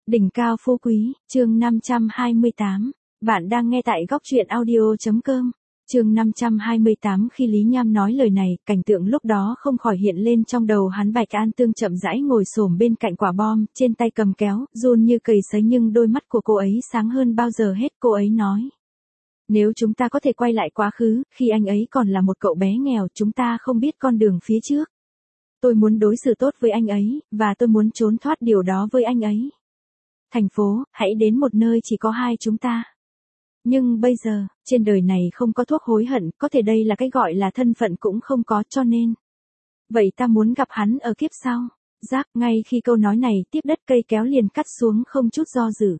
Đỉnh cao phú quý, chương 528. Bạn đang nghe tại góc truyện audio.com. Chương 528. Khi Lý Nham nói lời này, cảnh tượng lúc đó không khỏi hiện lên trong đầu hắn. Bạch An Tương chậm rãi ngồi xổm bên cạnh quả bom, trên tay cầm kéo, run như cầy sấy, nhưng đôi mắt của cô ấy sáng hơn bao giờ hết. Cô ấy nói: nếu chúng ta có thể quay lại quá khứ, khi anh ấy còn là một cậu bé nghèo, chúng ta không biết con đường phía trước. Tôi muốn đối xử tốt với anh ấy, và tôi muốn trốn thoát điều đó với anh ấy. Thành phố, hãy đến một nơi chỉ có hai chúng ta. Nhưng bây giờ, trên đời này không có thuốc hối hận, có thể đây là cái gọi là thân phận cũng không có, cho nên. Vậy ta muốn gặp hắn ở kiếp sau. Rác, ngay khi câu nói này tiếp đất, cây kéo liền cắt xuống không chút do dự.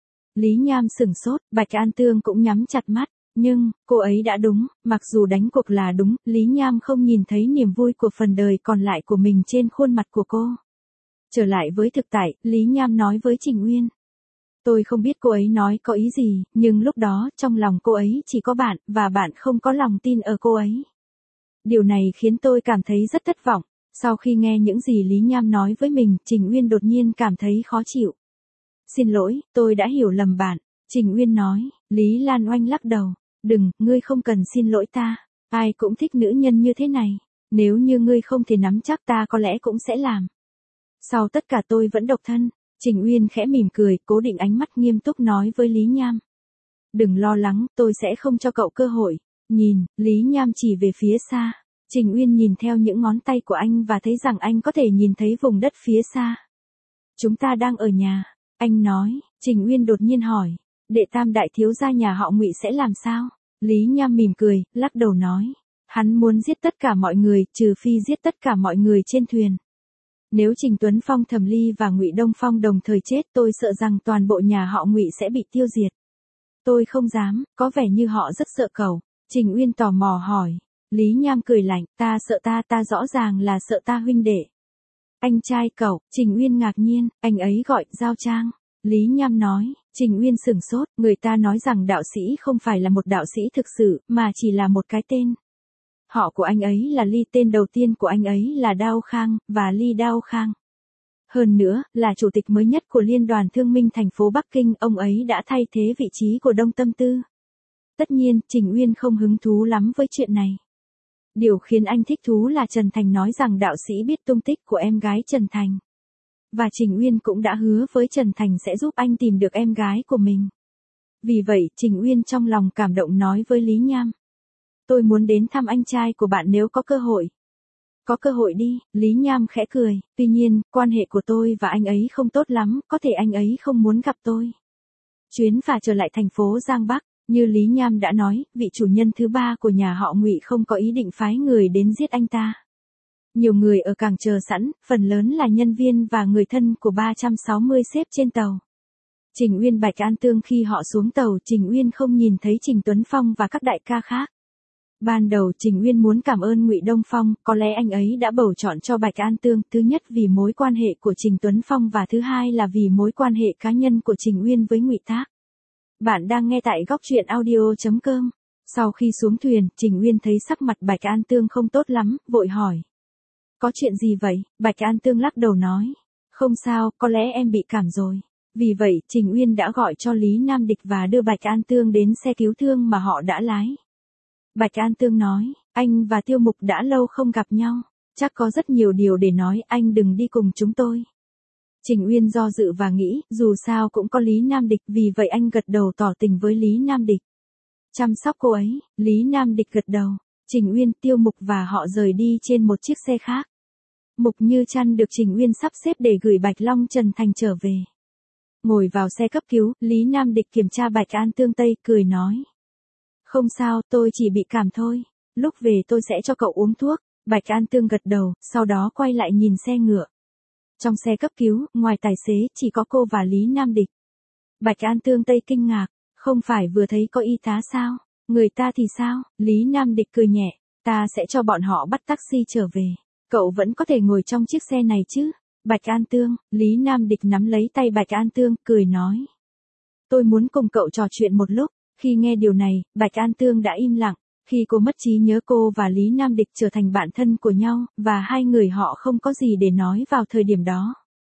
Lý Nham sửng sốt, Bạch An Tương cũng nhắm chặt mắt. Nhưng, cô ấy đã đúng, mặc dù đánh cuộc là đúng, Lý Nham không nhìn thấy niềm vui của phần đời còn lại của mình trên khuôn mặt của cô. Trở lại với thực tại, Lý Nham nói với Trình Uyên. Tôi không biết cô ấy nói có ý gì, nhưng lúc đó, trong lòng cô ấy chỉ có bạn, và bạn không có lòng tin ở cô ấy. Điều này khiến tôi cảm thấy rất thất vọng. Sau khi nghe những gì Lý Nham nói với mình, Trình Uyên đột nhiên cảm thấy khó chịu. Xin lỗi, tôi đã hiểu lầm bạn. Trình Uyên nói. Lý Lan Oanh lắc đầu. Đừng, ngươi không cần xin lỗi ta. Ai cũng thích nữ nhân như thế này. Nếu như ngươi không thể nắm chắc, ta có lẽ cũng sẽ làm. Sau tất cả tôi vẫn độc thân. Trình Uyên khẽ mỉm cười, cố định ánh mắt nghiêm túc nói với Lý Nham. Đừng lo lắng, tôi sẽ không cho cậu cơ hội. Nhìn, Lý Nham chỉ về phía xa. Trình Uyên nhìn theo những ngón tay của anh và thấy rằng anh có thể nhìn thấy vùng đất phía xa. Chúng ta đang ở nhà. Anh nói. Trình Uyên đột nhiên hỏi. Đệ tam đại thiếu gia nhà họ Ngụy sẽ làm sao? Lý Nham mỉm cười, lắc đầu nói. Hắn muốn giết tất cả mọi người, trừ phi giết tất cả mọi người trên thuyền. Nếu Trình Tuấn Phong, Thẩm Ly và Ngụy Đông Phong đồng thời chết, tôi sợ rằng toàn bộ nhà họ Ngụy sẽ bị tiêu diệt. Tôi không dám, có vẻ như họ rất sợ cậu. Trình Uyên tò mò hỏi. Lý Nham cười lạnh, ta sợ ta rõ ràng là sợ ta huynh đệ. Anh trai cậu. Trình Uyên ngạc nhiên, anh ấy gọi Giao Trang. Lý Nham nói. Trình Uyên sửng sốt, người ta nói rằng đạo sĩ không phải là một đạo sĩ thực sự, mà chỉ là một cái tên. Họ của anh ấy là Ly, tên đầu tiên của anh ấy là Đao Khang, và Ly Đao Khang. Hơn nữa, là chủ tịch mới nhất của Liên đoàn Thương minh thành phố Bắc Kinh, ông ấy đã thay thế vị trí của Đông Tâm Tư. Tất nhiên, Trình Uyên không hứng thú lắm với chuyện này. Điều khiến anh thích thú là Trần Thành nói rằng đạo sĩ biết tung tích của em gái Trần Thành. Và Trình Uyên cũng đã hứa với Trần Thành sẽ giúp anh tìm được em gái của mình. Vì vậy, Trình Uyên trong lòng cảm động nói với Lý Nham. Tôi muốn đến thăm anh trai của bạn nếu có cơ hội. Có cơ hội đi, Lý Nham khẽ cười. Tuy nhiên, quan hệ của tôi và anh ấy không tốt lắm, có thể anh ấy không muốn gặp tôi. Chuyến phà trở lại thành phố Giang Bắc, như Lý Nham đã nói, vị chủ nhân thứ ba của nhà họ Ngụy không có ý định phái người đến giết anh ta. Nhiều người ở cảng chờ sẵn, phần lớn là nhân viên và người thân của 360 sếp trên tàu. Trình Uyên, Bạch An Tương khi họ xuống tàu, Trình Uyên không nhìn thấy Trình Tuấn Phong và các đại ca khác. Ban đầu Trình Uyên muốn cảm ơn Ngụy Đông Phong, có lẽ anh ấy đã bầu chọn cho Bạch An Tương, thứ nhất vì mối quan hệ của Trình Tuấn Phong và thứ hai là vì mối quan hệ cá nhân của Trình Uyên với Ngụy Thác. Bạn đang nghe tại góc truyện audio.com. Sau khi xuống thuyền, Trình Uyên thấy sắc mặt Bạch An Tương không tốt lắm, vội hỏi. Có chuyện gì vậy? Bạch An Tương lắc đầu nói. Không sao, có lẽ em bị cảm rồi. Vì vậy, Trình Uyên đã gọi cho Lý Nam Địch và đưa Bạch An Tương đến xe cứu thương mà họ đã lái. Bạch An Tương nói, anh và Tiêu Mục đã lâu không gặp nhau. Chắc có rất nhiều điều để nói, anh đừng đi cùng chúng tôi. Trình Uyên do dự và nghĩ, dù sao cũng có Lý Nam Địch, vì vậy anh gật đầu tỏ tình với Lý Nam Địch. Chăm sóc cô ấy, Lý Nam Địch gật đầu. Trình Uyên, Tiêu Mục và họ rời đi trên một chiếc xe khác. Mục Như Trăn được Trình Uyên sắp xếp để gửi Bạch Long Trần Thành trở về. Ngồi vào xe cấp cứu, Lý Nam Địch kiểm tra Bạch An Tương Tây, cười nói. Không sao, tôi chỉ bị cảm thôi. Lúc về tôi sẽ cho cậu uống thuốc. Bạch An Tương gật đầu, sau đó quay lại nhìn xe ngựa. Trong xe cấp cứu, ngoài tài xế, chỉ có cô và Lý Nam Địch. Bạch An Tương Tây kinh ngạc. Không phải vừa thấy có y tá sao? Người ta thì sao? Lý Nam Địch cười nhẹ. Ta sẽ cho bọn họ bắt taxi trở về. Cậu vẫn có thể ngồi trong chiếc xe này chứ? Bạch An Tương, Lý Nam Địch nắm lấy tay Bạch An Tương, cười nói. Tôi muốn cùng cậu trò chuyện một lúc. Khi nghe điều này, Bạch An Tương đã im lặng. Khi cô mất trí nhớ, cô và Lý Nam Địch trở thành bạn thân của nhau, và hai người họ không có gì để nói vào thời điểm đó.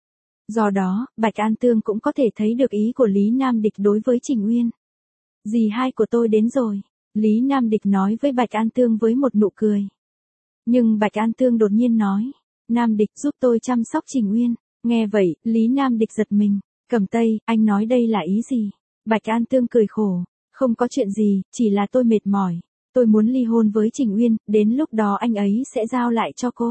Do đó, Bạch An Tương cũng có thể thấy được ý của Lý Nam Địch đối với Trình Uyên. Dì hai của tôi đến rồi, Lý Nam Địch nói với Bạch An Tương với một nụ cười. Nhưng Bạch An Tương đột nhiên nói, Nam Địch giúp tôi chăm sóc Trình Uyên. Nghe vậy, Lý Nam Địch giật mình, Cẩm Tây, anh nói đây là ý gì? Bạch An Tương cười khổ, không có chuyện gì, chỉ là tôi mệt mỏi. Tôi muốn ly hôn với Trình Uyên, đến lúc đó anh ấy sẽ giao lại cho cô.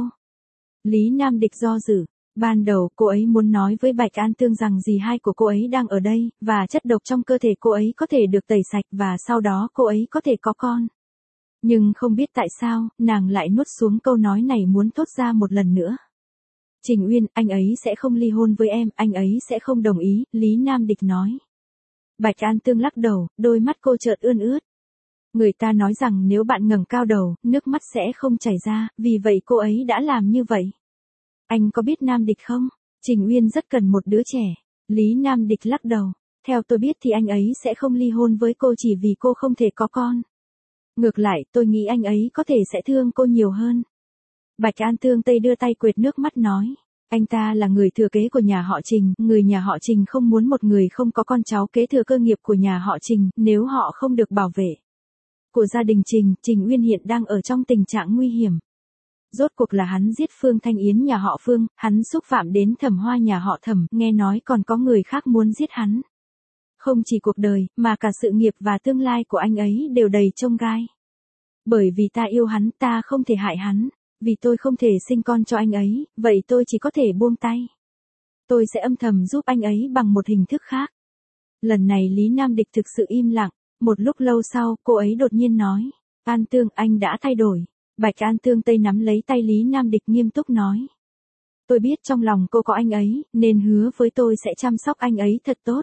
Lý Nam Địch do dự. Ban đầu cô ấy muốn nói với Bạch An Tương rằng dì hai của cô ấy đang ở đây, và chất độc trong cơ thể cô ấy có thể được tẩy sạch và sau đó cô ấy có thể có con. Nhưng không biết tại sao, nàng lại nuốt xuống câu nói này muốn thốt ra một lần nữa. Trình Uyên, anh ấy sẽ không ly hôn với em, anh ấy sẽ không đồng ý, Lý Nam Địch nói. Bạch An Tương lắc đầu, đôi mắt cô chợt ươn ướt. Người ta nói rằng nếu bạn ngẩng cao đầu, nước mắt sẽ không chảy ra, vì vậy cô ấy đã làm như vậy. Anh có biết Nam Địch không? Trình Uyên rất cần một đứa trẻ. Lý Nam Địch lắc đầu. Theo tôi biết thì anh ấy sẽ không ly hôn với cô chỉ vì cô không thể có con. Ngược lại, tôi nghĩ anh ấy có thể sẽ thương cô nhiều hơn. Bạch An Tương Tây đưa tay quệt nước mắt nói. Anh ta là người thừa kế của nhà họ Trình. Người nhà họ Trình không muốn một người không có con cháu kế thừa cơ nghiệp của nhà họ Trình nếu họ không được bảo vệ. Của gia đình Trình, Trình Uyên hiện đang ở trong tình trạng nguy hiểm. Rốt cuộc là hắn giết Phương Thanh Yến nhà họ Phương, hắn xúc phạm đến Thẩm Hoa nhà họ Thẩm, nghe nói còn có người khác muốn giết hắn. Không chỉ cuộc đời, mà cả sự nghiệp và tương lai của anh ấy đều đầy chông gai. Bởi vì ta yêu hắn, ta không thể hại hắn. Vì tôi không thể sinh con cho anh ấy, vậy tôi chỉ có thể buông tay. Tôi sẽ âm thầm giúp anh ấy bằng một hình thức khác. Lần này Lý Nam Địch thực sự im lặng. Một lúc lâu sau, cô ấy đột nhiên nói. An Tương, anh đã thay đổi. Bạch An Tương Tây nắm lấy tay Lý Nam Địch nghiêm túc nói. Tôi biết trong lòng cô có anh ấy, nên hứa với tôi sẽ chăm sóc anh ấy thật tốt.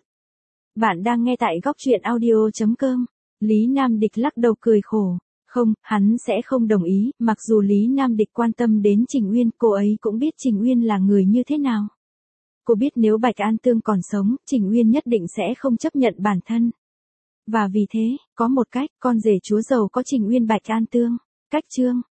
Bạn đang nghe tại góc truyện audio.com. Lý Nam Địch lắc đầu cười khổ. Không, hắn sẽ không đồng ý, mặc dù Lý Nam Địch quan tâm đến Trình Uyên, cô ấy cũng biết Trình Uyên là người như thế nào. Cô biết nếu Bạch An Tương còn sống, Trình Uyên nhất định sẽ không chấp nhận bản thân. Và vì thế, có một cách, con rể chúa giàu có Trình Uyên Bạch An Tương. Cách chương